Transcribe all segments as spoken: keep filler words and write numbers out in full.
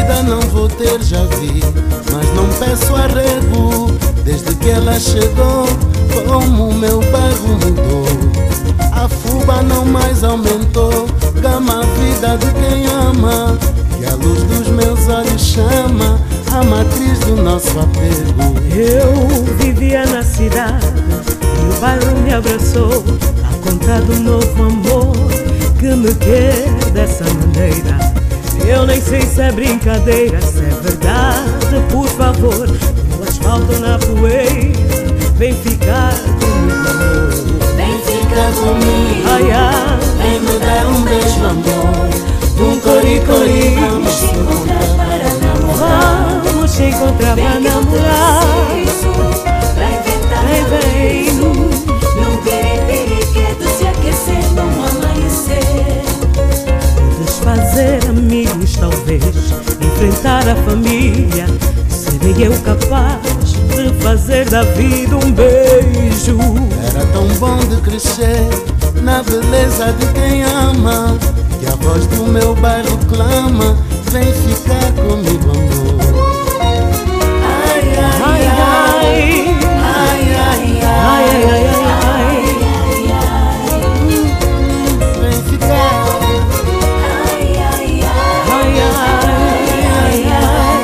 vida não vou ter, já vi, mas não peço arrego. Desde que ela chegou, como o meu bairro mudou. A fuba não mais aumentou, gama a vida de quem ama, que a luz dos meus olhos chama a matriz do nosso apego. Eu vivia na cidade e o bairro me abraçou, a contar do novo amor que me quer dessa maneira. Eu nem sei se é brincadeira, se é verdade, por favor. No asfalto ou na poeira, vem ficar comigo, amor. Vem ficar comigo, Ai, ai, vem me dar um beijo, amor. Um cori-cori, vamos se encontrar para namorar. vamos se encontrar Vem pra que eu namorar. preciso pra inventar Vem, meu vem. riso, num piripiriqueto se aquecer num amanhecer. Desfazer amigos, talvez enfrentar a família. Serei eu capaz de fazer da vida um beijo. Era tão bom de crescer na beleza de quem ama, que a voz do meu bairro clama, vem ficar comigo, amor. Ai, ai, Ai, ai, ai, ai, ai, ai, ai, ai, ai, vem ficar. Ai, ai, ai, ai, ai, ai, ai.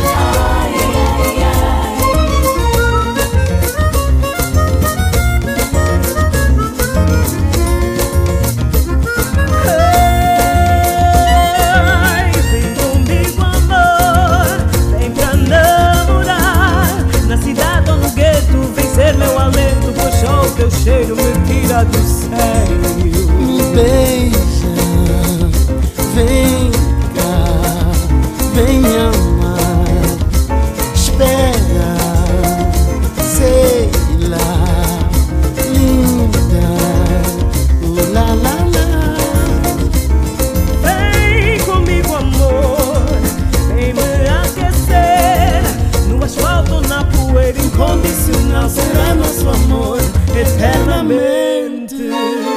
Ai, vem comigo, amor, vem pra namorar. Na cidade ou no gueto, vem ser meu alento, pois só o teu cheiro me tira do sério. Me beija, vem cá, vem me amar. Espera, sei lá, linda, uh, lá, lá, lá. Vem comigo, amor, vem me aquecer. No asfalto ou na poeira, incondicional será nosso amor eternamente.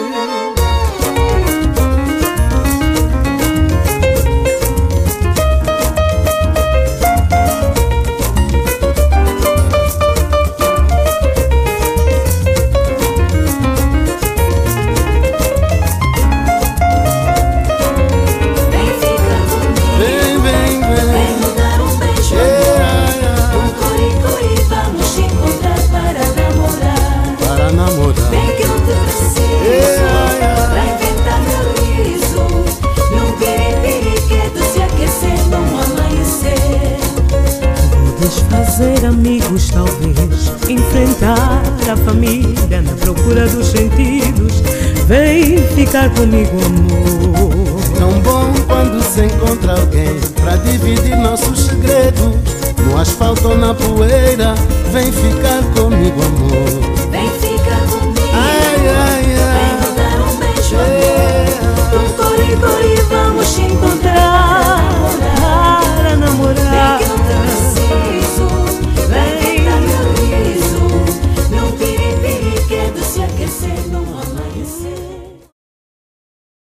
vem ficar comigo, Vem, vem, vem vem. me dar um beijo, Yeah, amor. Um cori-cori, vamos se encontrar para namorar. para namorar. Vem que eu te preciso Yeah, pra inventar meu riso, num piripiriqueto se aquecer num amanhecer. Desfazer amigos, talvez enfrentar a família na procura dos sentidos. Vem ficar comigo, amor. Tão bom quando se encontra alguém pra dividir nossos segredos. No asfalto ou na poeira, vem ficar comigo, amor. Vem ficar comigo, Ai, ai, vem me ai, dar um beijo, yeah. amor. Um cori-cori, vamos se encontrar Para Vem namorar. que eu te preciso pra inventar meu riso, num piripiriqueto se aquecer num amor.